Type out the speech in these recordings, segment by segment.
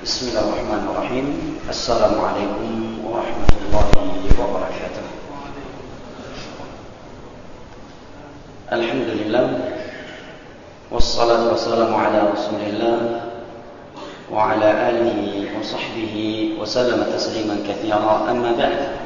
Bismillahirrahmanirrahim. Assalamualaikum warahmatullahi wabarakatuh. Alhamdulillah, wassalatu wassalamu ala Rasulillah wa ala alihi wa sahbihi wa sallama tasliman katsira. Amma ba'd.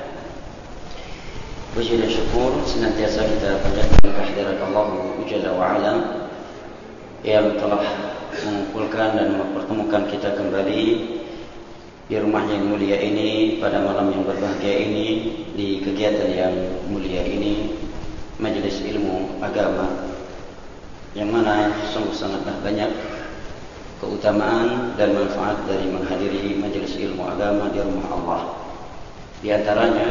Puji dan syukur senantiasa kita panjatkan kehadirat Allah Jalla wa Ala yang telah mengumpulkan dan mempertemukan kita kembali di rumahnya yang mulia ini pada malam yang berbahagia ini, di kegiatan yang mulia ini, majelis ilmu agama, yang mana sungguh sangatlah banyak keutamaan dan manfaat dari menghadiri majelis ilmu agama di rumah Allah. Di antaranya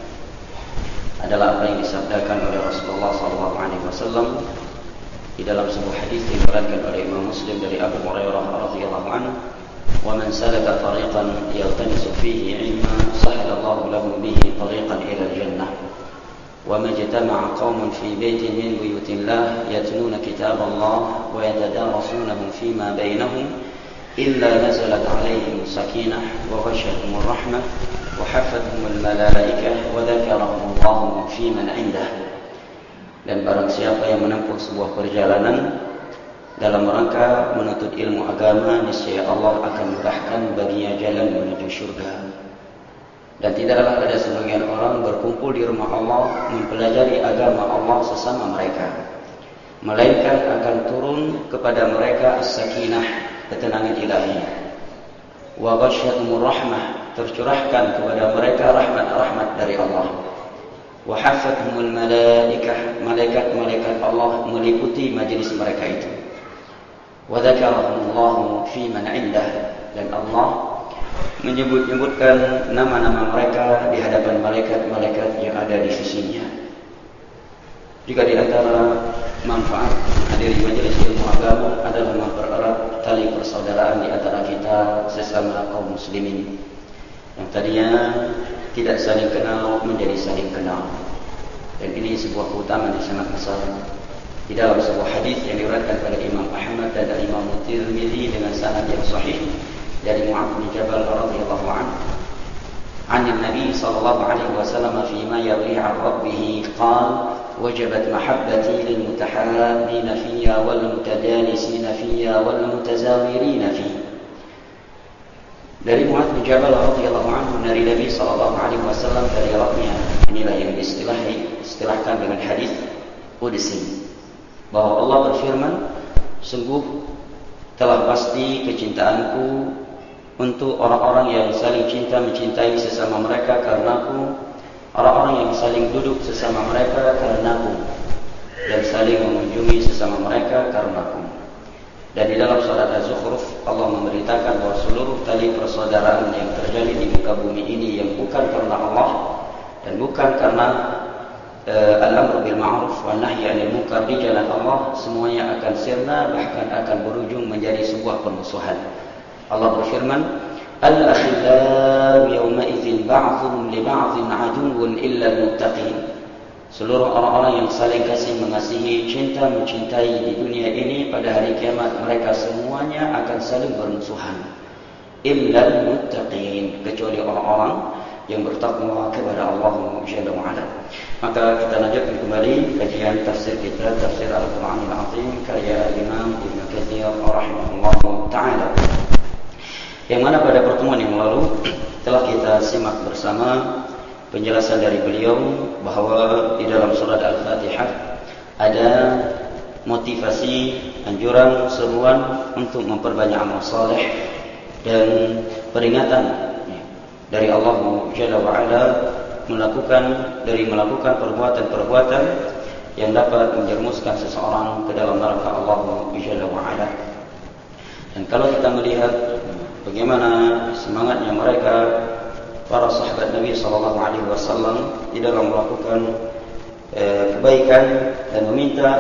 adalah apa yang disabdakan oleh Rasulullah SAW di dalam sebuah hadis diriwayatkan oleh Imam Muslim dari Abu Hurairah radhiyallahu anhu, "Wa man salaka tariqan yaltamisu fihi 'ilman sahala Allahu lahu bihi tariqan ila al-jannah. Wa ma jatama'a qaumun fi baitin min buyutillah yatluna kitaballah wa yatadarasunahu fima bainahum illa nazalat 'alaihim sakinah wa ghashiyatuhumur rahmah wa hafathumul malaikah wa dzakarahum Allahu fi man 'indah." Dan barang siapa yang menempuh sebuah perjalanan dalam rangka menuntut ilmu agama, niscaya Allah akan mudahkan baginya jalan menuju syurga. Dan tidaklah ada sebagian orang berkumpul di rumah Allah mempelajari agama Allah sesama mereka, melainkan akan turun kepada mereka as-sakinah, ketenangan ilahi, wa ghashiyatuhumur rahmah, tercurahkan kepada mereka rahmat-rahmat dari Allah, wa hafathumul malaikah, malaikat-malaikat Allah meliputi majlis mereka itu, wa dzakarahumullahu fi man 'indah, dan Allah menyebutkan nama-nama mereka di hadapan malaikat-malaikat yang ada di sisinya. Jika di antara manfaat hadiri majelis ilmu agama adalah mempererat tali persaudaraan di antara kita sesama kaum muslimin yang tadinya tidak saling kenal menjadi saling kenal. Dan ini sebuah keutamaan yang sangat besar. Di dalam sebuah hadis yang diriwayatkan oleh Imam Ahmad dan Imam Tirmidzi dengan sanad yang sahih dari Mu'adz bin Jabal radhiyallahu anhu, "An Nabi sallallahu alaihi wasallam fi ma yarwi 'an rabbih qala wajabat mahabbati lil mutahabbina fiyya wal mutadanisina fiyya wal mutazawirina fiyya." Dari Mu'adz bin Jabal radhiyallahu anhu dari Nabi sallallahu alaihi wasallam dari Rabbnya. Inilah yang istilahkan dengan hadis qudsi, bahwa Allah berfirman, "Sungguh telah pasti kecintaanku untuk orang-orang yang saling cinta mencintai sesama mereka karenaku, orang-orang yang saling duduk sesama mereka karenaku, dan saling mengunjungi sesama mereka karenaku." Dan di dalam surat Az-Zukhruf Allah memberitakan bahwa seluruh tali persaudaraan yang terjadi di muka bumi ini yang bukan karena Allah dan bukan karena al-amr bil ma'ruf wa nahy 'anil munkar di jalan Allah, semuanya akan sirna, bahkan akan berujung menjadi sebuah permusuhan. Allah berfirman, "Al-akhillau yawma idzin ba'dhum li ba'dhin 'aduwwun illa al-muttaqin." Seluruh orang-orang yang saling kasih mengasihi, cinta mencintai di dunia ini, pada hari kiamat mereka semuanya akan saling bermusuhan. Illal muttaqin, kecuali orang-orang yang bertakwa kepada Allah Jalla wa Ala. Maka kita lanjutkan kembali kajian tafsir kita, tafsir Al-Qur'anul Azim karya Imam Ibnu Katsir rahimahullahu taala. Yang mana pada pertemuan yang lalu telah kita simak bersama penjelasan dari beliau bahawa di dalam surat Al-Fatihah ada motivasi, anjuran, seruan untuk memperbanyak amal saleh dan peringatan dari Allah Jalla wa Ala melakukan perbuatan-perbuatan yang dapat menjermuskan seseorang ke dalam neraka Allah Jalla wa Ala. Dan kalau kita melihat bagaimana semangatnya mereka, para sahabat Nabi SAW di dalam melakukan kebaikan dan meminta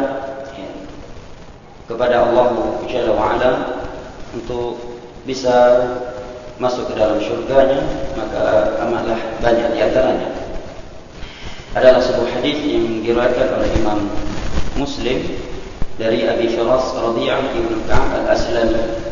kepada Allah Jalla wa Ala untuk bisa masuk ke dalam syurganya, maka amatlah banyak di antaranya adalah sebuah hadis yang diriwayatkan oleh Imam Muslim dari Abi Firas Rabi'ah bin Ka'ab al-Aslami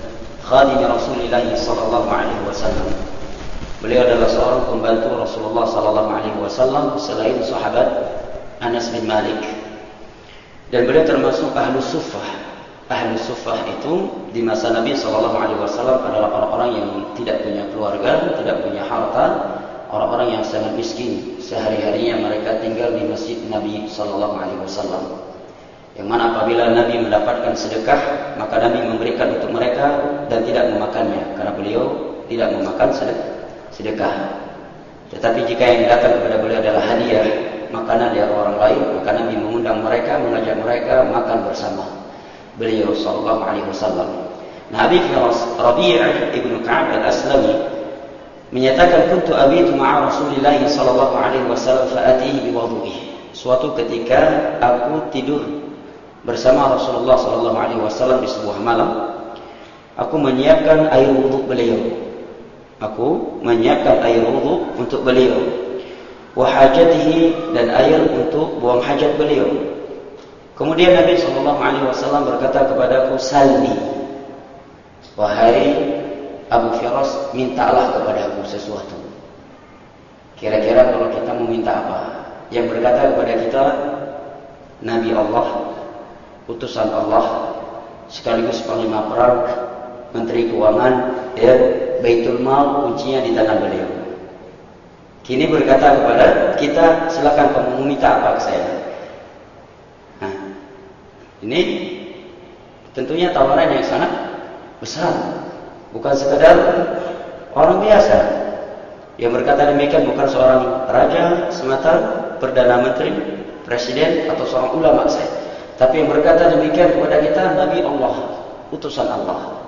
khadim Rasulullah sallallahu alaihi wasallam. Beliau adalah seorang pembantu Rasulullah sallallahu alaihi wasallam selain sahabat Anas bin Malik. Dan beliau termasuk ahlu suffah. Ahlu suffah itu di masa Nabi sallallahu alaihi wasallam adalah orang-orang yang tidak punya keluarga, tidak punya harta, orang-orang yang sangat miskin. Sehari-harinya mereka tinggal di masjid Nabi sallallahu alaihi wasallam. Yang mana apabila Nabi mendapatkan sedekah, maka Nabi memberikan untuk mereka dan tidak memakannya, karena beliau tidak memakan sedekah. Tetapi jika yang datang kepada beliau adalah hadiah, makanan dari orang lain, maka Nabi mengundang mereka, mengajak mereka makan bersama beliau sallallahu alaihi wasallam. Nabi Rabi' ibn Ka'ab al-Aslami menyatakan, kuntu abitu ma'a Rasulillah sallallahu alaihi wasallam fa'atihi biwudu'ihi. Suatu ketika aku tidur bersama Rasulullah sallallahu alaihi wasallam di sebuah malam, aku menyiapkan air wuduk beliau. Aku menyiapkan air wuduk untuk beliau. Wa hajatihi, dan air untuk buang hajat beliau. Kemudian Nabi sallallahu alaihi wasallam berkata kepadaku, salni, wahai Abu Firas, mintalah kepadaku sesuatu. Kira-kira kalau kita mau minta apa? Yang berkata kepada kita, Nabi Allah, utusan Allah, sekaligus panglima perang, menteri keuangan, ya, Baitul Mal kuncinya di tangan beliau. Kini berkata kepada kita, silakan kamu meminta apa ke saya. Nah, ini tentunya tawaran yang sangat besar, bukan sekadar orang biasa. Yang berkata demikian bukan seorang raja semata, perdana menteri, presiden, atau seorang ulama saya. Tapi yang berkata demikian kepada kita, Nabi Allah, utusan Allah.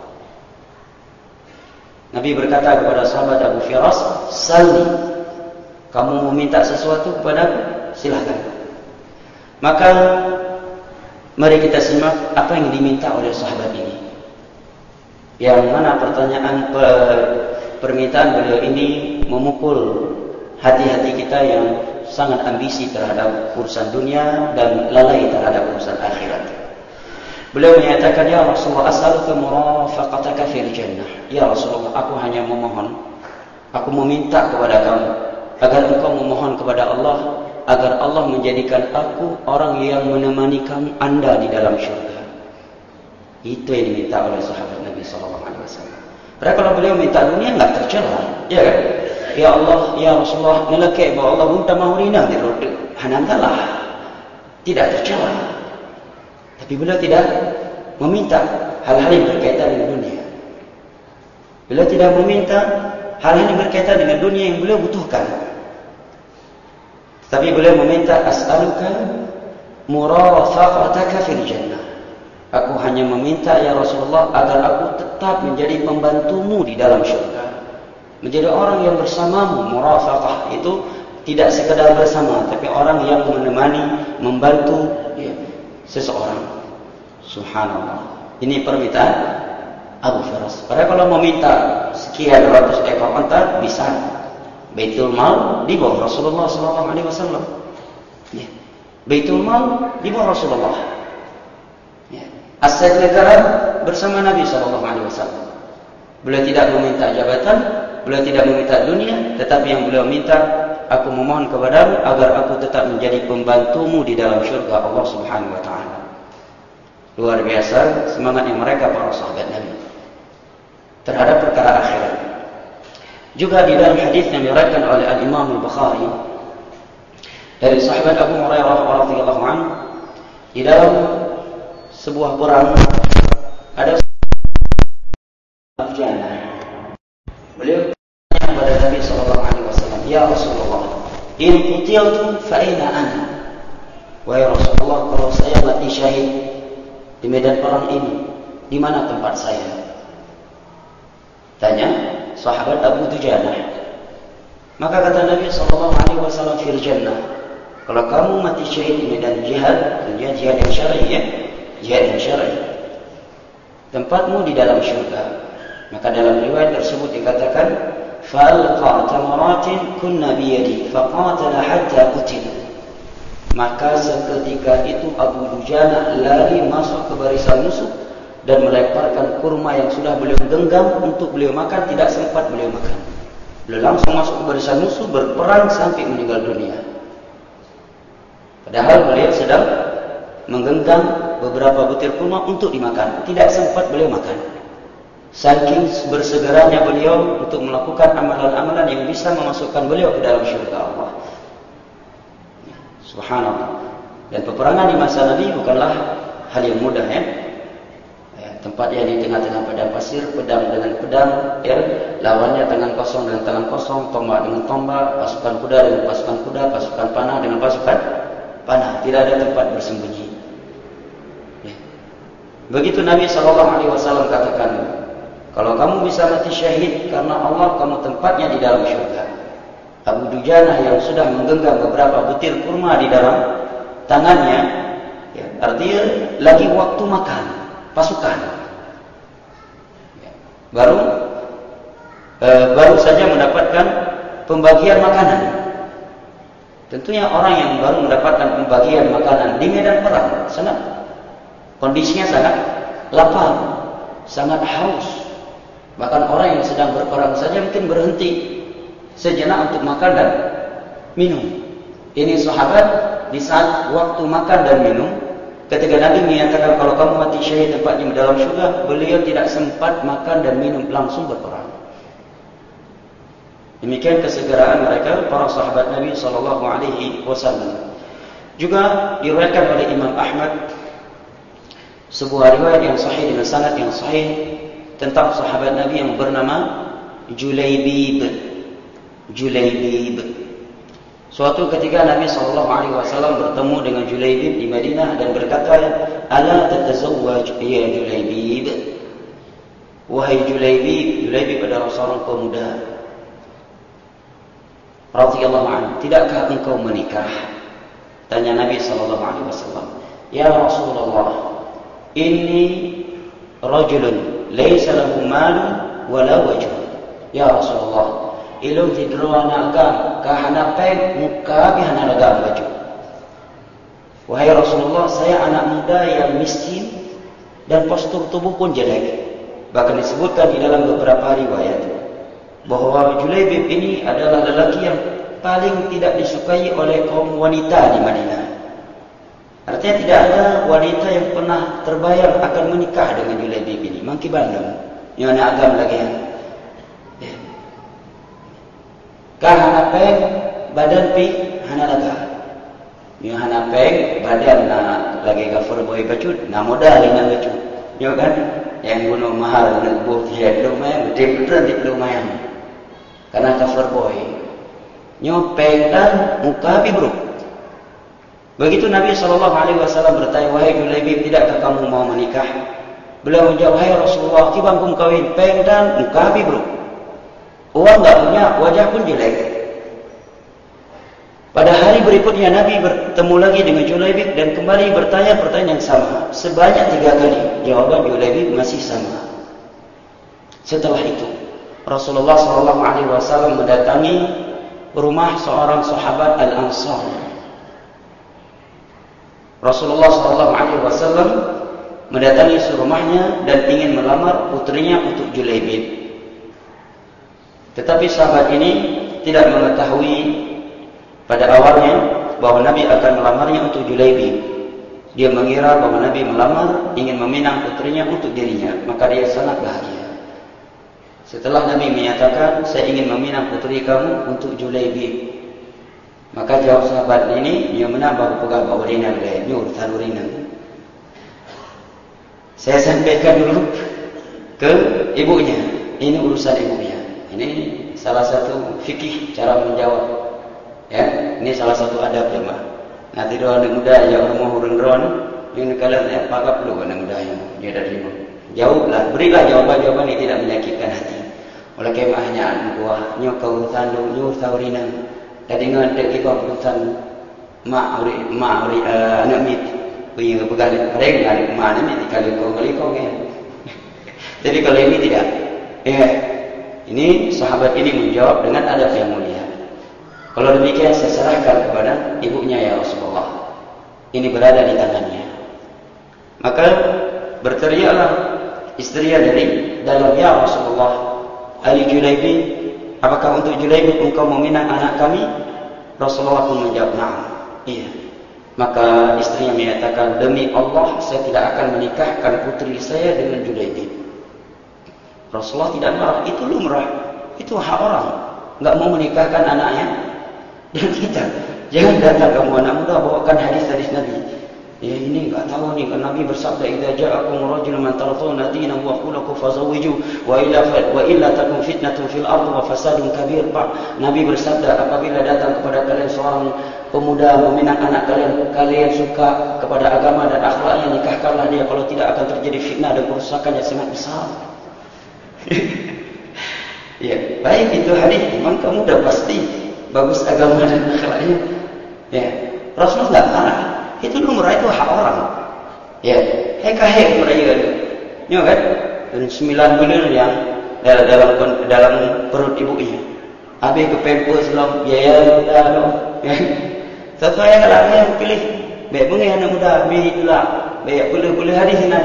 Nabi berkata kepada sahabat Abu Firas, salni, kamu meminta sesuatu kepadaku, silakan. Maka mari kita simak apa yang diminta oleh sahabat ini. Yang mana permintaan beliau ini memukul hati-hati kita yang sangat ambisi terhadap urusan dunia dan lalai terhadap urusan akhirat. Beliau menyatakan, ya Rasulullah, as'aluka murafaqataka fil jannah. Ya Rasulullah, aku hanya memohon, aku meminta kepada kamu agar engkau memohon kepada Allah agar Allah menjadikan aku orang yang menemani kamu, Anda di dalam syurga. Itu yang diminta oleh sahabat Nabi sallallahu alaihi wasallam. Padahal kalau beliau minta dunia enggak tercela, ya kan? Ya Allah, ya Rasulullah, nalake bahwa Allah minta mahurina dirud hanangalah. Tidak tercela. Tapi beliau tidak meminta hal-hal yang berkaitan dengan dunia. Beliau tidak meminta hal-hal yang berkaitan dengan dunia yang beliau butuhkan. Tapi beliau meminta, as'aluka murafaqataka fil jannah. Aku hanya meminta, ya Rasulullah, agar aku tetap menjadi pembantumu di dalam syurga. Menjadi orang yang bersamamu. Murafaqah itu tidak sekedar bersama, tapi orang yang menemani, membantu, ya, seseorang. Subhanallah. Ini permintaan Abu Firas. Padahal kalau meminta sekian ratus ekor unta, bisa. Baitul Mal di bawah Rasulullah sallallahu alaihi wasallam. Ya. Baitul Mal di bawah Rasulullah. Ya. Aset negara bersama Nabi sallallahu alaihi wasallam. Beliau tidak meminta jabatan, beliau tidak meminta dunia, tetapi yang beliau minta, aku memohon kepadamu agar aku tetap menjadi pembantumu di dalam syurga Allah Subhanahu wa taala. Luar biasa semangatnya mereka para sahabat Nabi terhadap perkara akhirat. Juga di dalam hadis yang diriwayatkan oleh Al-Imam Al-Bukhari dari sahabat Abu Hurairah radhiyallahu anhu, di dalam sebuah perang ada Jannah. Beliau bertanya kepada Nabi sallallahu alaihi wasallam, "Ya Rasulullah, in qutiltu fa aina ana?" Wahai Rasulullah, kalau saya mati syahid di medan perang ini, di mana tempat saya? Tanya sahabat Abu Dujanah. Maka kata Nabi sallallahu alaihi wasallam, fil jannah. Kalau kamu mati syahid di medan jihad, jihad yang syar'i, ya, jihad yang syar'i, tempatmu di dalam syurga. Maka dalam riwayat tersebut dikatakan, falqa tamaratin kunna biyadi faqatala hatta qutil. Maka seketika itu Abu Dujanah lari masuk ke barisan musuh dan melemparkan kurma yang sudah beliau genggam untuk beliau makan, tidak sempat beliau makan. Beliau langsung masuk ke barisan musuh, berperang sampai meninggal dunia. Padahal beliau sedang menggenggam beberapa butir kurma untuk dimakan, tidak sempat beliau makan. Saking bersegeranya beliau untuk melakukan amalan-amalan yang bisa memasukkan beliau ke dalam syurga Allah. Subhanallah. Dan peperangan di masa Nabi bukanlah hal yang mudah, ya. Tempatnya di tengah-tengah padang pasir, pedang dengan pedang, ya. Lawannya tangan kosong dengan tangan kosong, tombak dengan tombak, pasukan kuda dengan pasukan kuda, pasukan panah dengan pasukan panah. Tidak ada tempat bersembunyi. Ya. Begitu Nabi SAW katakan, kalau kamu bisa mati syahid karena Allah, kamu tempatnya di dalam syurga. Abu Dujanah yang sudah menggenggam beberapa butir kurma di dalam tangannya, ya, artinya lagi waktu makan pasukan, ya, baru saja mendapatkan pembagian makanan. Tentunya orang yang baru mendapatkan pembagian makanan di medan perang, kondisinya sangat lapar, sangat haus. Bahkan orang yang sedang berperang saja mungkin berhenti sejenak untuk makan dan minum. Ini sahabat di saat waktu makan dan minum, ketika Nabi menyatakan kalau kamu mati syahid tempatnya di dalam syurga, beliau tidak sempat makan dan minum, langsung berperang. Demikian kesegeraan mereka para sahabat Nabi SAW. Juga diriwayatkan oleh Imam Ahmad sebuah riwayat yang sahih dengan sanad yang sahih tentang sahabat Nabi yang bernama Julaibib. Suatu ketika Nabi SAW bertemu dengan Julaibib di Madinah dan berkata, "Ala tatazawwaj ya Julaibib?" Wahai Julaibib, Julaibib adalah seorang pemuda radhiyallahu anhu, tidakkah engkau menikah? Tanya Nabi SAW. Ya Rasulullah, inni rajulun laysa lahu malun wala wajh. Ya Rasulullah, ilmu tidro anak agam kahana peng muka bihana agam baju. Wahai Rasulullah, saya anak muda yang miskin dan postur tubuh pun jelek. Bahkan disebutkan di dalam beberapa riwayat bahwa Julaibib ini adalah lelaki yang paling tidak disukai oleh kaum wanita di Madinah. Artinya tidak ada wanita yang pernah terbayang akan menikah dengan Julaibib ini. Mangki bandung, yang anak agam lagi yang kahana peng badan pi hana laga. Ni hana peng badan na lagi cover boy baju, na modal dengan baju. Yo kan, yang guna mahal nak buat head lumayan, betul di lumayan. Karena cover boy. Nyo peng dan muka pi bro. Begitu Nabi SAW bertanya, wahai Julaibib, tidakkah kamu mau menikah? Beliau menjawab, wahai Rasulullah, kibangkum kawin peng dan muka pi bro. Uang tak punya, wajah pun jelek. Pada hari berikutnya Nabi bertemu lagi dengan Julaibib dan kembali bertanya pertanyaan yang sama. Sebanyak 3 kali. Jawaban Julaibib masih sama. Setelah itu Rasulullah SAW mendatangi rumah seorang sahabat Al-Ansar. Rasulullah SAW mendatangi rumahnya dan ingin melamar putrinya untuk Julaibib. Tetapi sahabat ini tidak mengetahui pada awalnya bahwa Nabi akan melamarnya untuk Julaibib. Dia mengira bahwa Nabi melamar ingin meminang putrinya untuk dirinya, maka dia sangat bahagia. Setelah Nabi menyatakan, saya ingin meminang putri kamu untuk Julaibib, maka jawab sahabat ini, dia menambah pegang bawalina oleh urusan urina. Saya sampaikan dulu ke ibunya, ini urusan ibunya. Ini salah satu fikih cara menjawab. Ya, ini salah satu adab jemaah. Nanti doa anak muda yang rumah urun-urun, ini kalian ya pakap dulu anak muda yang dia dari rumah. Jawablah, berilah jawaban-jawaban yang tidak menyakitkan hati. Oleh kemahnya buah nyokau tandu nyur taurina. Tadi ngadek kita urusan mak anak mit. Punya pegang mereka anak mana ni kali kau ya. Jadi kalau ini tidak. Ya, ini sahabat ini menjawab dengan adab yang mulia. Kalau demikian saya serahkan kepada ibunya ya Rasulullah. Ini berada di tangannya. Maka berteriaklah istrinya dari dalam. Ya Rasulullah, Ali Julaibi, apakah untuk Julaibi engkau meminang anak kami? Rasulullah pun menjawab, na'am, iya. Maka istrinya menyatakan, demi Allah saya tidak akan menikahkan putri saya dengan Julaibi. Rasulullah tidak marah, itu lumrah, itu hak orang, enggak mau menikahkan anaknya. Dan kita jangan datang kamu anak muda bawakan hadis-hadis Nabi. Ya ini enggak tahu nih, kan Nabi bersabda, idza ja'akum rajulun man tardawna dinahu wa khuluquhu fazawwiju wa illa takun fitnatun fil ardi wa fasadun kabir. Pak, Nabi bersabda, apabila datang kepada kalian seorang pemuda meminang anak kalian suka kepada agama dan akhlaknya, nikahkanlah dia, kalau tidak akan terjadi fitnah dan kerusakan yang sangat besar. Ya, baik itu hadis, memang kamu dah pasti bagus agama dan akhlaknya. Ya, Rasulullah enggak marah. Itu lumrah, itu hak orang. Ya, hek mereka itu. Ya kan? Dan 9 bulan yang dalam perut ibunya. Habis ke pampers dalam biaya muda tu. Ya. Sesuai kalau yang pilih, baik bunga anak muda, habis itulah. Baik boleh hadis ini.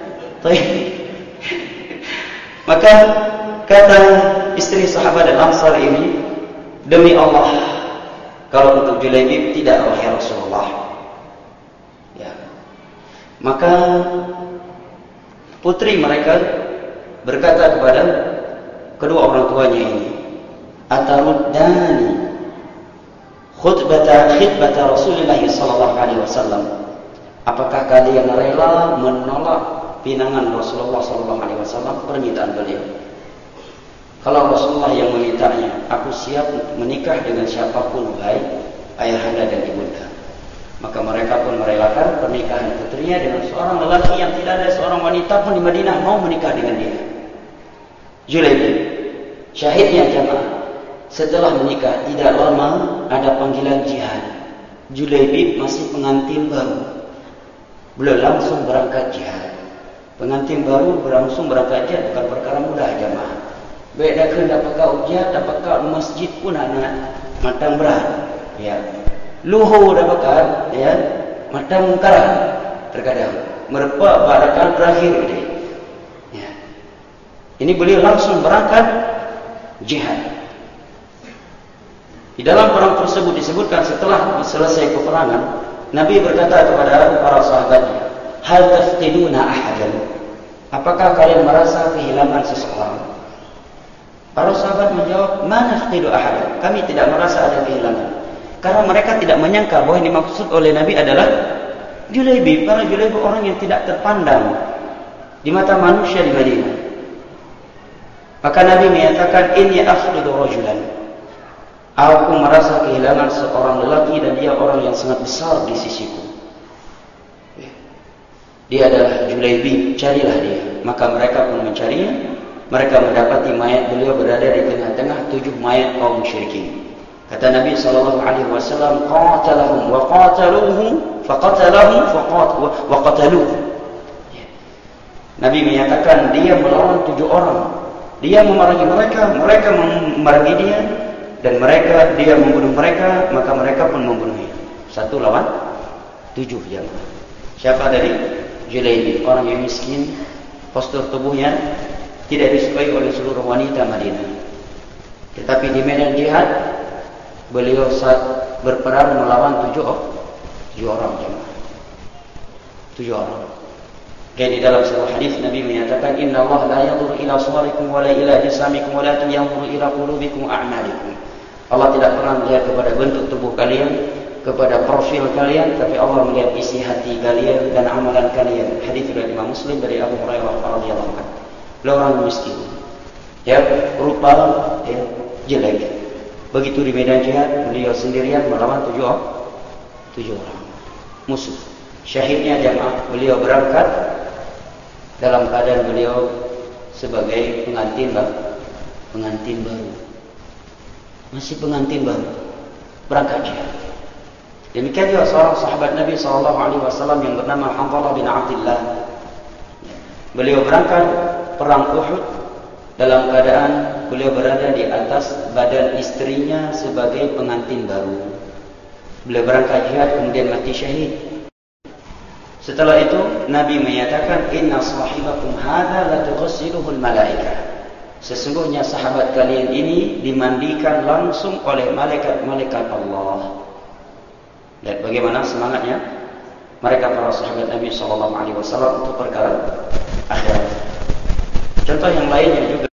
Maka kata istri sahabat Al-Ansar ini, demi Allah, kalau untuk Julaibib tidak, wahai Rasulullah. Ya. Maka putri mereka berkata kepada kedua orang tuanya ini, ataruddani khutbata Rasulullah sallallahu alaihi wasallam, apakah kalian rela menolak pinangan Rasulullah sallallahu alaihi wasallam, permintaan beliau? Kalau Rasulullah yang memintanya, aku siap menikah dengan siapapun, baik ayahanda dan ibunda. Maka mereka pun merelakan pernikahan putrinya dengan seorang lelaki yang tidak ada seorang wanita pun di Madinah mau menikah dengan dia. Julaibib, syahidnya jamaah, setelah menikah tidak lama ada panggilan jihad. Julaibib masih pengantin baru, belum langsung berangkat jihad. Pengantin baru langsung berangkat jihad bukan perkara mudah jamaah. Baik dah kena dapat kau jihad, dapat kau masjid pun anak matang berat. Ya. Luhur dapat ya, matang karam terkadang merepak barakan terakhir dia. Ya. Ini beliau langsung berangkat jihad. Di dalam perang tersebut disebutkan setelah selesai peperangan, Nabi berkata kepada para sahabatnya, hal tafqiduna ahadan, apakah kalian merasa kehilangan seseorang? Para sahabat menjawab, ma nafqidu ahadan, kami tidak merasa ada kehilangan. Karena mereka tidak menyangka bahwa yang dimaksud oleh Nabi adalah Julaibib. Karena Julaibib orang yang tidak terpandang di mata manusia di Madinah. Maka Nabi menyatakan, inni afqidu rajulan, aku merasa kehilangan seorang lelaki dan dia orang yang sangat besar di sisiku. Dia adalah Julaibib, carilah dia. Maka mereka pun mencarinya. Mereka mendapati mayat beliau berada di tengah-tengah 7 mayat kaum musyrikin. Kata Nabi sallallahu alaihi wasallam, qatalahum wa qataluhu faqatalahum wa qataluhu. Nabi menyatakan dia melawan 7 orang. Dia memerangi mereka, mereka memerangi dia, dan dia membunuh mereka, maka mereka pun membunuhnya. 1 lawan 7 jamaah. Siapa dari Julaibib, orang yang miskin, postur tubuhnya tidak disukai oleh seluruh wanita Madinah. Tetapi di medan jihad beliau saat berperang melawan 7 orang jemaah. 7 orang. Kayak di dalam sebuah hadis Nabi menyatakan, Inna Allah la yanzuru ila suwarikum wa la ila jisamikum walakin yanzuru ila qulubikum wa a'malikum. Allah tidak pernah melihat kepada bentuk tubuh kalian, kepada profil kalian, tapi Allah melihat isi hati kalian dan amalan kalian. Hadis dari Imam Muslim dari Abu Hurairah radhiyallahu anhu. Beliau orang miskin. Ya, rupa ya, jelek. Begitu di medan jihad, beliau sendirian melawan 7 orang musuh. Syahidnya jamaah, beliau berangkat dalam keadaan beliau sebagai pengantin baru. Masih pengantin baru, berangkat jihad. Demikian juga seorang sahabat Nabi SAW yang bernama Hanzalah bin Abdullah. Beliau berangkat perang Uhud dalam keadaan beliau berada di atas badan istrinya sebagai pengantin baru. Beliau berangkat jihad kemudian mati syahid. Setelah itu Nabi menyatakan, inna sahibakum hadza la tughassiluhul malaikah. Sesungguhnya sahabat kalian ini dimandikan langsung oleh malaikat-malaikat Allah. Dan bagaimana semangatnya mereka para sahabat Nabi SAW untuk perkara akhirat. Contoh yang lainnya juga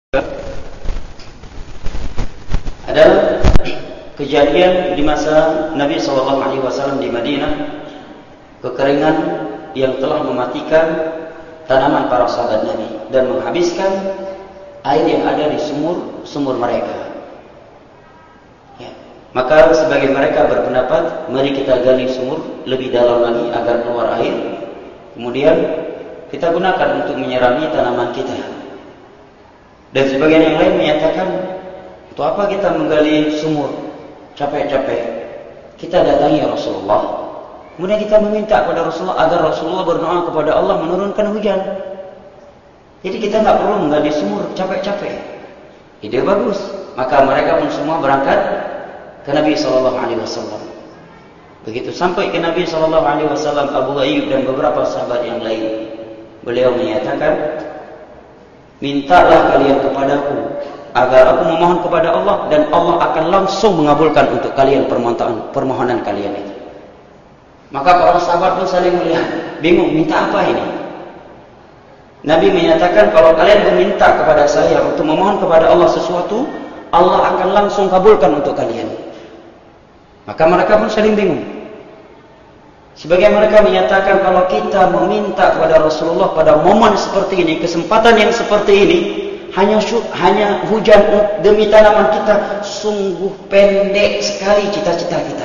adalah kejadian di masa Nabi SAW di Madinah, kekeringan yang telah mematikan tanaman para sahabat Nabi dan menghabiskan air yang ada di sumur mereka. Ya. Maka sebagian mereka berpendapat, mari kita gali sumur lebih dalam lagi agar keluar air. Kemudian kita gunakan untuk menyirami tanaman kita. Dan sebagian yang lain menyatakan, untuk apa kita menggali sumur capek-capek? Kita datangi Rasulullah. Kemudian kita meminta kepada Rasulullah agar Rasulullah berdoa kepada Allah menurunkan hujan. Jadi kita nggak perlu menggali sumur capek-capek. Ide bagus. Maka mereka pun semua berangkat ke Nabi SAW. Begitu sampai ke Nabi SAW, Abu Ayyub dan beberapa sahabat yang lain, beliau menyatakan, mintalah kalian kepadaku agar aku memohon kepada Allah dan Allah akan langsung mengabulkan untuk kalian permohonan kalian itu. Maka para sahabat pun saling melihat, bingung, minta apa ini? Nabi menyatakan, kalau kalian meminta kepada saya untuk memohon kepada Allah sesuatu, Allah akan langsung kabulkan untuk kalian. Maka mereka pun saling bingung. Sebagian mereka menyatakan, kalau kita meminta kepada Rasulullah pada momen seperti ini, kesempatan yang seperti ini, hanya hujan demi tanaman kita, sungguh pendek sekali cita-cita kita.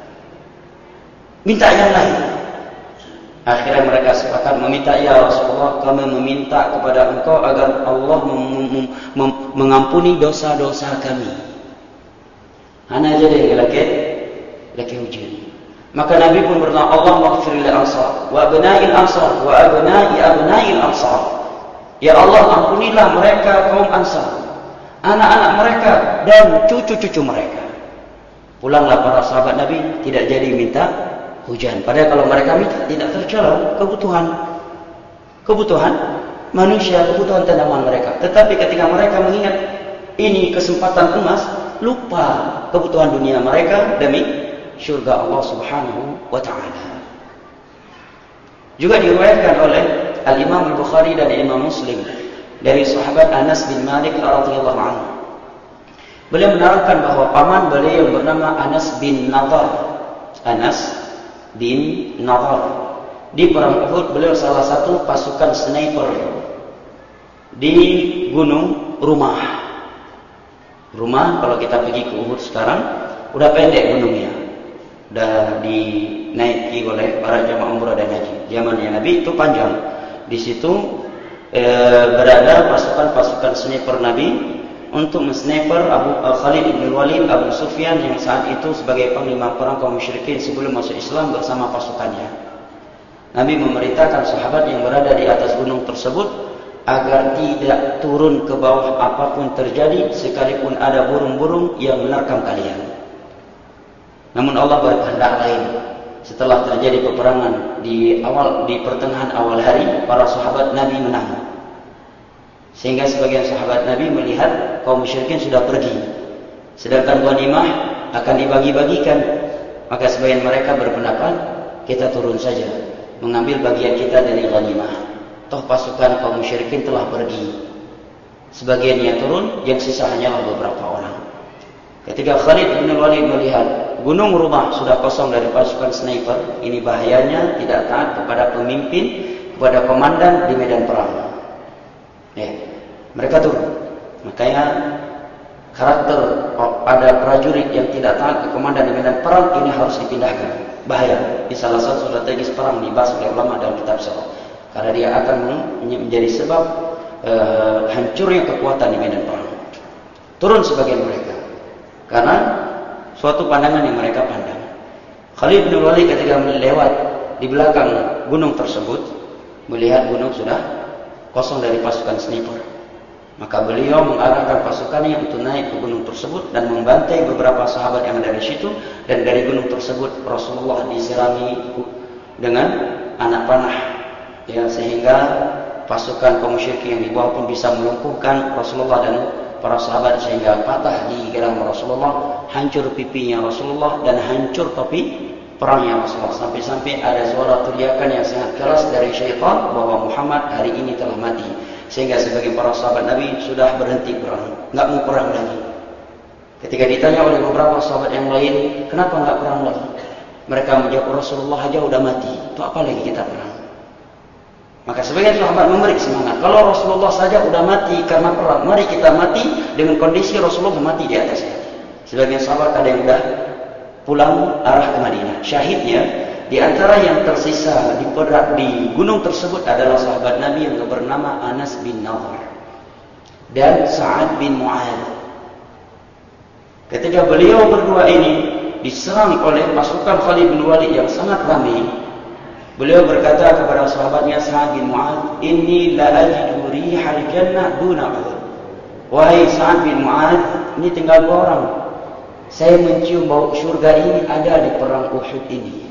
Minta yang lain. Akhirnya mereka sepakat meminta, ya Rasulullah, kami meminta kepada engkau agar Allah mengampuni dosa-dosa kami. Hanya jadi laki hujan. Maka Nabi pun berdoa, Allah maghfir lil ansar wa abna'il ansar wa abna'il ansar. Ya Allah, ampunilah mereka kaum Ansar, anak-anak mereka dan cucu-cucu mereka. Pulanglah para sahabat Nabi, tidak jadi minta hujan. Padahal kalau mereka minta, tidak tercela kebutuhan manusia, kebutuhan tanaman mereka. Tetapi ketika mereka mengingat ini kesempatan emas, lupa kebutuhan dunia mereka demi syurga Allah Subhanahu wa ta'ala. Juga diriwayatkan oleh Al-Imam Al-Bukhari dan Imam Muslim dari sahabat Anas bin Malik radhiyallahu anhu. Beliau menerangkan bahwa paman beliau yang bernama Anas bin Nadar. Di perang Uhud beliau salah satu pasukan sniper di Gunung Rumah. Kalau kita pergi ke Uhud sekarang udah pendek gunungnya. Udah dinaiki oleh para jamaah umrah dan haji. Zamannya Nabi itu panjang. Di situ berada pasukan-pasukan sniper Nabi untuk mensniper Khalid bin Walid, Abu Sufyan yang saat itu sebagai panglima perang kaum musyrikin sebelum masuk Islam bersama pasukannya. Nabi memerintahkan sahabat yang berada di atas gunung tersebut agar tidak turun ke bawah apapun terjadi, sekalipun ada burung-burung yang menerkam kalian. Namun Allah berkehendak lain. Setelah terjadi peperangan di pertengahan awal hari, para sahabat Nabi menang. Sehingga sebagian sahabat Nabi melihat kaum musyrikin sudah pergi, sedangkan ghanimah akan dibagi-bagikan. Maka sebagian mereka berpendapat, kita turun saja, mengambil bagian kita dari ghanimah. Toh pasukan kaum musyrikin telah pergi. Sebagiannya turun, yang sisa hanyalah beberapa orang. Ketika Khalid bin Walid melihat Gunung Rumah sudah kosong dari pasukan sniper, ini bahayanya tidak taat kepada pemimpin, kepada komandan di medan perang. Ya, mereka turun. Makanya karakter pada prajurit yang tidak taat ke komandan di medan perang ini harus dipindahkan. Bahaya. Di salah satu strategis perang dibahas oleh ulama dalam kitab sirah. Karena dia akan menjadi sebab hancurnya kekuatan di medan perang. Turun sebagian mereka. Karena suatu pandangan yang mereka pandang. Khalid bin Walid ketika melewat di belakang gunung tersebut, melihat gunung sudah kosong dari pasukan sniper. Maka beliau mengarahkan pasukannya untuk naik ke gunung tersebut dan membantai beberapa sahabat yang ada di situ. Dan dari gunung tersebut Rasulullah disirami dengan anak panah, ya, sehingga pasukan kaum musyrikin yang dibawa pun bisa melumpuhkan Rasulullah dan para sahabat sehingga patah di gelang Rasulullah, hancur pipinya Rasulullah dan hancur topi perangnya Rasulullah. Sampai-sampai ada suara teriakan yang sangat keras dari syaitan bahwa Muhammad hari ini telah mati. Sehingga sebagian para sahabat Nabi sudah berhenti perang, nggak mau perang lagi. Ketika ditanya oleh beberapa sahabat yang lain, kenapa nggak perang lagi? Mereka menjawab, Rasulullah aja udah mati, itu apa lagi kita perang? Maka sebagian sahabat memberi semangat, kalau Rasulullah saja udah mati karena perang, mari kita mati dengan kondisi Rasulullah mati di atasnya. Sebagian sahabat ada yang udah pulang arah ke Madinah. Syahidnya, di antara yang tersisa di gunung tersebut adalah sahabat Nabi yang bernama Anas bin Nadhr dan Sa'ad bin Mu'adz. Ketika beliau berdua ini diserang oleh pasukan Khalid bin Walid yang sangat ramai, beliau berkata kepada sahabatnya Sa'ad bin Mu'adz, "Inni la ajidu rihal jannah duna Uhud." Wahai Sa'ad bin Mu'adz, ini tinggal 2 orang. Saya mencium bau syurga ini ada di perang Uhud ini.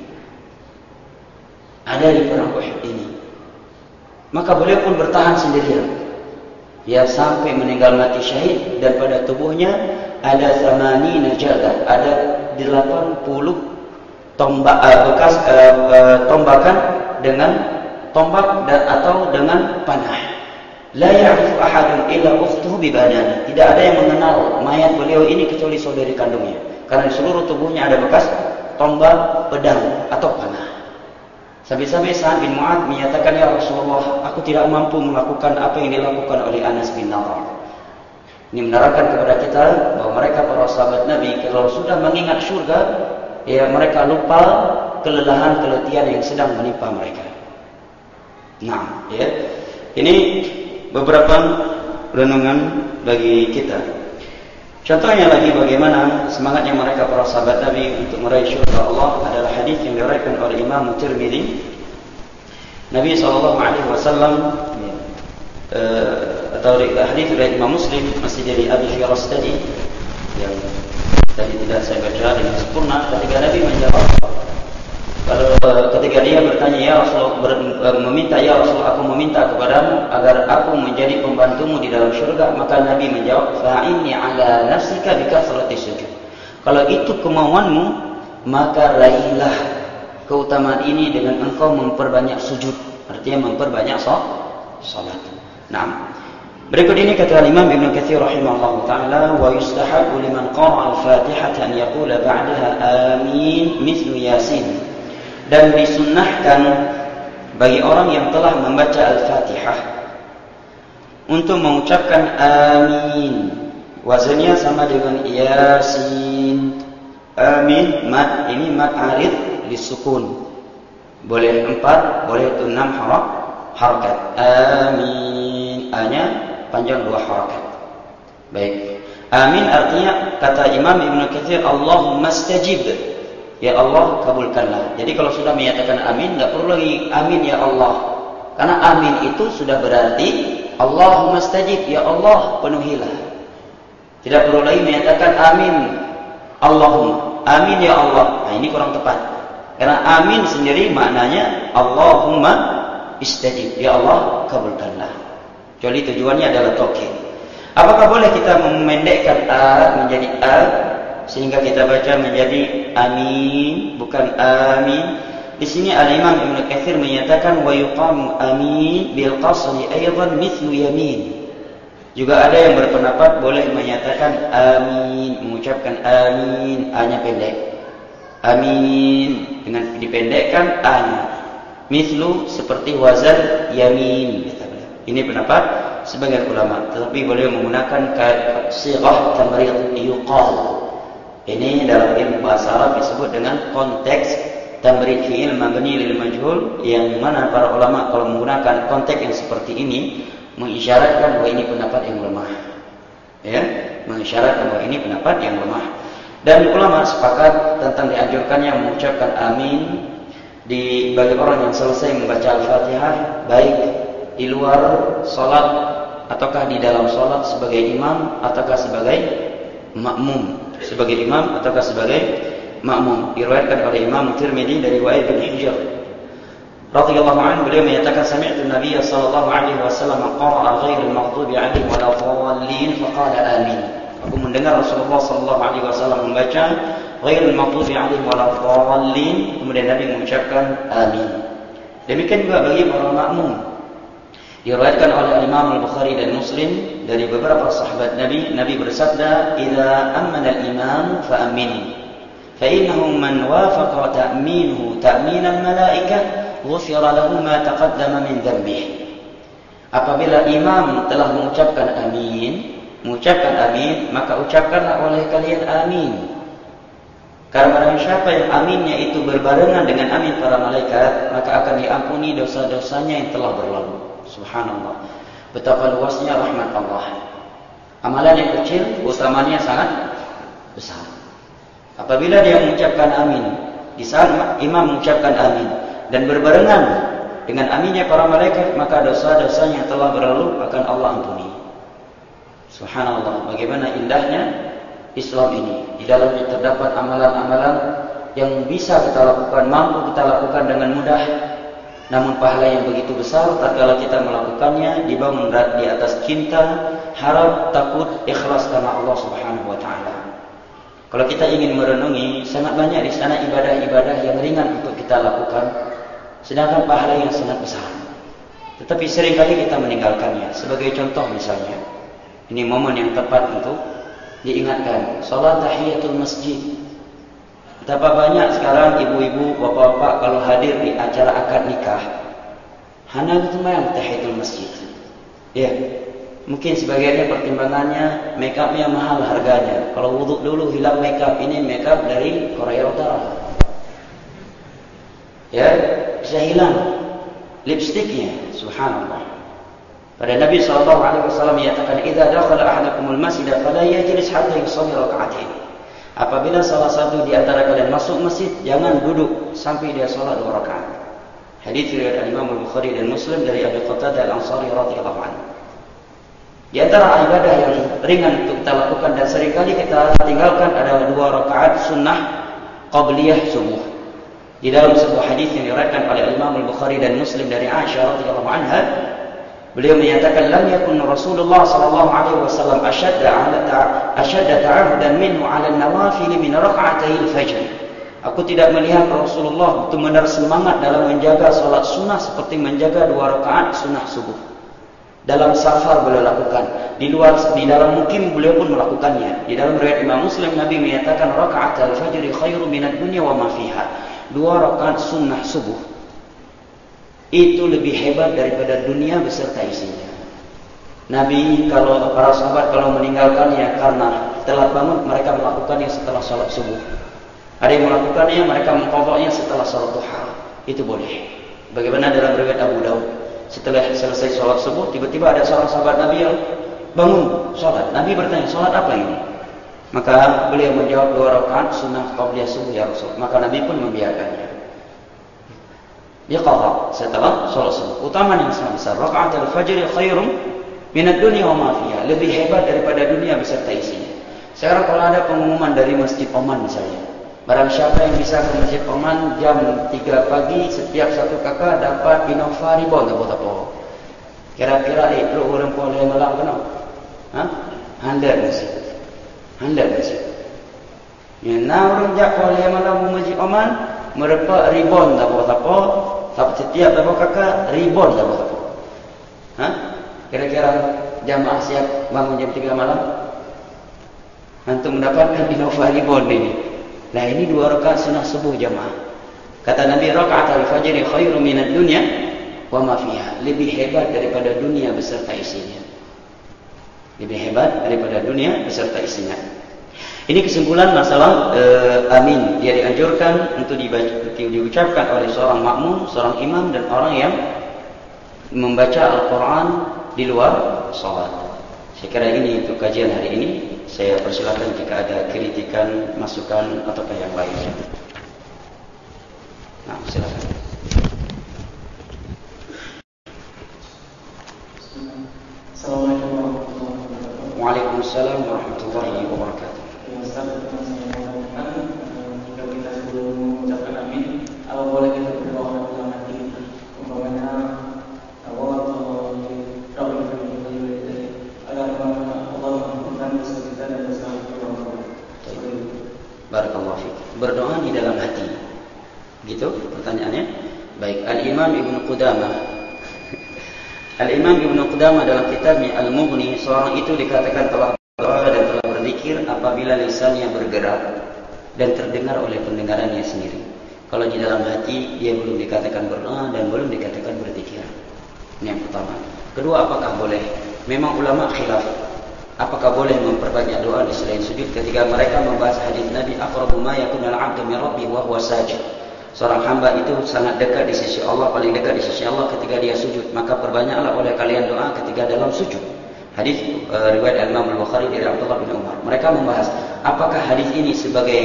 Ada di perang Uhud ini. Maka beliau pun bertahan sendirian. Ya, sampai meninggal mati syahid, dan pada tubuhnya ada 80 jadah, ada 80 tombak bekas tombakan dengan tombak atau dengan panah. La ya'rifu ahadun illa ukhtuhu bi banani. Tidak ada yang mengenal mayat beliau ini kecuali saudari kandungnya, karena di seluruh tubuhnya ada bekas tombak, pedang atau panah. Sampai-sampai Sa'ad bin Mu'adz menyatakan, "Ya Rasulullah, aku tidak mampu melakukan apa yang dilakukan oleh Anas bin Nadhr." Ini menerangkan kepada kita bahwa mereka para sahabat Nabi kalau sudah mengingat surga, ya mereka lupa kelelahan, keletihan yang sedang menimpa mereka. Nah, ya. Ini beberapa renungan bagi kita. Contohnya lagi bagaimana semangatnya mereka para sahabat Nabi untuk meraih syurga Allah adalah hadis yang diriwayatkan oleh Imam Tirmidzi. Nabi SAW atau hadis dari Imam Muslim masih dari Abi Firas tadi yang tadi tidak saya baca dengan sempurna, ketika Nabi menjawab, ketika dia bertanya, "Ya Rasulullah, meminta, ya Rasulullah, aku meminta kepadamu agar aku menjadi pembantumu di dalam syurga," maka Nabi menjawab, "Fa'inni ala nafsika bikathrati sujud." Kalau itu kemauanmu, maka raihlah keutamaan ini dengan engkau memperbanyak sujud, artinya memperbanyak salat. Nah, berikut ini kata Imam Ibn Katsir rahimahullah ta'ala, "Wa yustahabbu liman qara'a al-Fatihah an yaqula ba'daha amin mithlu Yasin." Dan disunnahkan bagi orang yang telah membaca Al-Fatihah untuk mengucapkan amin. Wazannya sama dengan Yasin. Amin, mad ini mad arid disukun. Boleh 4, boleh 6 harakat. Amin, A-nya panjang 2 harakat. Baik. Amin artinya kata Imam Ibn Katsir, Allahumma stajib. Ya Allah, kabulkanlah. Jadi kalau sudah menyatakan amin, tidak perlu lagi amin ya Allah. Karena amin itu sudah berarti Allahumma stajib, ya Allah, penuhilah. Tidak perlu lagi menyatakan amin Allahumma, amin ya Allah. Nah, ini kurang tepat. Karena amin sendiri maknanya Allahumma istajib, ya Allah, kabulkanlah. Kecuali tujuannya adalah taukid. Apakah boleh kita memendekkan A menjadi A sehingga kita baca menjadi amin, bukan amin? Di sini Al-Imam Ibn Katsir menyatakan wa yuqamu amin bil qasri aidan mithlu yamin. Juga ada yang berpendapat boleh menyatakan amin, mengucapkan amin, A-nya pendek. Amin dengan dipendekkan A-nya. Mithlu seperti wazan yamin. Ini pendapat sebagian ulama, tetapi boleh menggunakan sighah tamrid yuqal. Ini dalam ilmu bahasa Arab disebut dengan konteks tamrid fi'il mabni lil majhul, yang mana para ulama kalau menggunakan konteks yang seperti ini mengisyaratkan bahwa ini pendapat yang lemah. Ya, mengisyaratkan bahwa ini pendapat yang lemah. Dan ulama sepakat tentang dianjurkannya mengucapkan amin bagi orang yang selesai membaca Al-Fatihah, baik di luar salat ataukah di dalam salat, sebagai imam ataukah sebagai makmum. Sebagai imam ataukah sebagai makmum. Diriwayatkan oleh Imam Tirmidzi dari Wa'il bin Hujr radhiyallahu anhu, beliau menyatakan sami'tu Nabiy sallallahu alaihi wasallam qara'a ghairil maghdubi 'alaihim waladdallin faqala amin. Aku mendengar Rasulullah sallallahu alaihi wasallam membaca ghairil maghdubi 'alaihim waladdallin, kemudian Nabi mengucapkan amin. Demikian juga bagi para makmum. Diriwayatkan oleh Imam Al-Bukhari dan Muslim dari beberapa sahabat Nabi, Nabi bersabda, "Idza amana al-imam fa amin. Fa innahu man wafaqa ta'minuhu ta'min al-malaikah, ghufira lahu ma taqaddama min dhanbihi." Apabila imam telah mengucapkan amin, maka ucapkanlah oleh kalian amin. Karena siapa yang aminnya itu berbarengan dengan amin para malaikat, maka akan diampuni dosa-dosanya yang telah berlalu. Subhanallah, betapa luasnya rahmat Allah. Amalan yang kecil, utamanya sangat besar. Apabila dia mengucapkan amin, di saat imam mengucapkan amin dan berbarengan dengan aminnya para malaikat, maka dosa-dosa yang telah berlalu akan Allah ampuni. Subhanallah, bagaimana indahnya Islam ini. Di dalamnya terdapat amalan-amalan yang bisa kita lakukan, mampu kita lakukan dengan mudah. Namun pahala yang begitu besar tatkala kita melakukannya dibangun di atas cinta, harap, takut, ikhlas karena Allah Subhanahu wa taala. Kalau kita ingin merenungi, sangat banyak di sana ibadah-ibadah yang ringan untuk kita lakukan, sedangkan pahala yang sangat besar. Tetapi seringkali kita meninggalkannya. Sebagai contoh misalnya, ini momen yang tepat untuk diingatkan, salat tahiyatul masjid. Betapa banyak sekarang ibu-ibu, bapak-bapak kalau hadir di acara akad nikah, hanya itu main tahiyatul masjid. Ya, mungkin sebagiannya pertimbangannya make upnya mahal harganya. Kalau wudhu dulu hilang make up, ini make up dari Korea Utara. Ya, bisa hilang lipstiknya. Subhanallah. Pada Nabi SAW menyatakan, "Idza dakhala ahadukumul masjid fala yajlis hatta yusalli rak'atain." Apabila salah satu di antara kalian masuk masjid, jangan duduk sampai dia salat 2 rakaat. Hadis riwayat Imam Al-Bukhari dan Muslim dari Abi Qatadah Al-Ansari radhiyallahu anhu. Di antara ibadah yang ringan untuk kita lakukan dan seringkali kita tinggalkan adalah 2 rakaat sunnah qabliyah subuh. Di dalam sebuah hadis yang diriwayatkan oleh Imam Al-Bukhari dan Muslim dari Aisyah radhiyallahu anha, beliau menyatakan, "Lam yakun Rasulullah sallallahu alaihi wasallam ashadda ta'ahdan minhu 'ala an-nawafil min rak'atay al-fajr." Aku tidak melihat Rasulullah benar-benar semangat dalam menjaga salat sunnah seperti menjaga 2 rakaat sunnah subuh. Dalam safar beliau lakukan, di dalam mukim beliau pun melakukannya. Di dalam riwayat Imam Muslim, Nabi menyatakan, "Raka'at al-fajr khairu minad dunya wa ma fiha." 2 rakaat sunnah subuh itu lebih hebat daripada dunia beserta isinya. Nabi, kalau para sahabat kalau meninggalkannya karena telat bangun, mereka melakukannya setelah salat subuh. Ada yang melakukannya, mereka mengqadha'nya setelah salat duha. Itu boleh. Bagaimana dalam riwayat Abu Daud, setelah selesai salat subuh, tiba-tiba ada seorang sahabat Nabi yang bangun salat. Nabi bertanya, "Salat apa ini?" Maka beliau menjawab, 2 rakaat sunnah qabliyah subuh ya Rasul. Maka Nabi pun membiarkannya. Dia qadha setelah salat subuh. Utama yang sangat besar. Raka'at al-fajr khairum minad dunya wa ma fiha. Lebih hebat daripada dunia beserta isinya. Sekarang kalau ada pengumuman dari Masjid Oman misalnya, barang siapa yang bisa ke Masjid Oman jam 3 pagi, setiap satu kakak dapat Innova Ribon atau apa. Kira-kira itu orang boleh malam kenal? Hah? 100 masjid. Ya, orang jak boleh malam Masjid Oman, mereka ribon tak apa-apa. Setiap dapat kakak ribon tak apa-apa. Hah? Kira-kira jamaah siap bangun jam 3 malam untuk mendapatkan Innova ribon ini. Nah, ini 2 rakaat sunnah subuh jamaah. Kata Nabi, "Raka'at al-fajr khairu minad dunya wa ma fiha." Lebih hebat daripada dunia beserta isinya. Lebih hebat daripada dunia beserta isinya. Ini kesimpulan masalah amin. Dia dianjurkan untuk diucapkan oleh seorang makmum, seorang imam, dan orang yang membaca Al-Quran di luar salat. Saya kira ini untuk kajian hari ini. Saya persilakan jika ada kritikan, masukan, atau yang lainnya. Nah, silakan. Assalamualaikum warahmatullahi wabarakatuh. Waalaikumsalam warahmatullahi wabarakatuh. Ustaz, saya mohon jika kita sebelum mengucapkan amin, apa boleh kita berdoa dalam hati kita? berdoa di dalam hati. Gitu pertanyaannya. Baik, Al-Imam Ibnu Qudamah. Al-Imam Ibnu Qudamah dalam kitabnya Al-Mughni, seorang itu dikatakan telah berdoa dan telah berzikir apabila lisannya bergerak dan terdengar oleh pendengarannya sendiri. Kalau di dalam hati dia belum dikatakan berdoa dan belum dikatakan berzikir. Ini yang pertama. Kedua, apakah boleh? Memang ulama khilaf. Apakah boleh memperbanyak doa di selain sujud ketika mereka membahas hadis Nabi aqrabu ma yakunul 'abdu min rabbih wa huwa sajid. Seorang hamba itu sangat dekat di sisi Allah, paling dekat di sisi Allah ketika dia sujud. Maka perbanyaklah oleh kalian doa ketika dalam sujud. Hadis riwayat Imam Al-Bukhari dari Abdullah bin Umar. Mereka membahas apakah hadis ini sebagai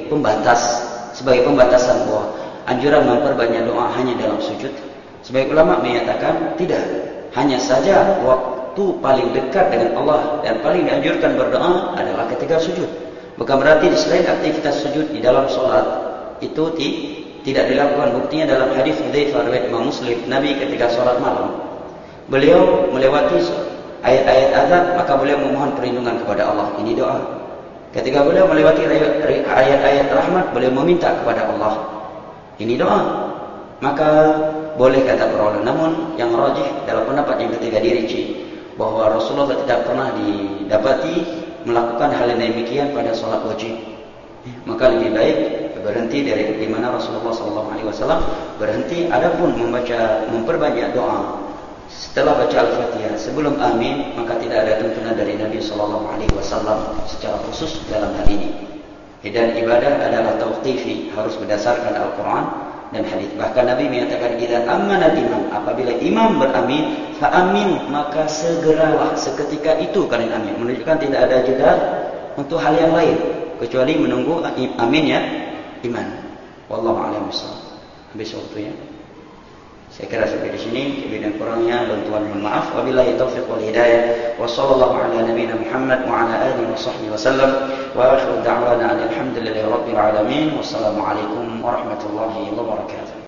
pembatasan bahwa anjuran memperbanyak doa hanya dalam sujud. Sebagai ulama menyatakan tidak. Hanya saja waktu paling dekat dengan Allah dan paling dianjurkan berdoa adalah ketika sujud. Bukan berarti di selain aktivitas sujud di dalam sholat itu tidak dilakukan. Buktinya dalam hadis Hudzaifah riwayat Imam Muslim, Nabi ketika sholat malam beliau melewati ayat-ayat azan, maka beliau memohon perlindungan kepada Allah. Ini doa. Ketika beliau melewati ayat-ayat rahmat, beliau meminta kepada Allah. Ini doa. Maka boleh kata para ulama. Namun yang rajih dalam pendapat yang ketiga dirinci bahwa Rasulullah tidak pernah didapati melakukan hal yang demikian pada sholat wajib. Maka lebih baik berhenti dari di mana Rasulullah SAW berhenti. Adapun memperbanyak doa setelah baca Al-Fatihah sebelum amin, maka tidak ada tuntunan dari Nabi SAW secara khusus dalam hal ini. Dan ibadah adalah tauqifi, harus berdasarkan Al-Quran dan hadis. Bahkan Nabi menyatakan idza amana imam, apabila imam beramin fa amin, maka segeralah seketika itu kalian amin. Menunjukkan tidak ada jeda untuk hal yang lain kecuali menunggu aminnya iman. Wallahu a'lam bishawab. Habis waktunya. Saya kira sampai di sini. Lebih dan kurangnya Tuhan mohon maaf. Wabillahi taufiq wal hidayah. Wa sallallahu ala nabiyyina Muhammad wa ala alihi wa sahbihi wasallam. Wa akhiru da'wana alhamdulillahi rabbil alamin. Wassalamu alaikum warahmatullahi wabarakatuh.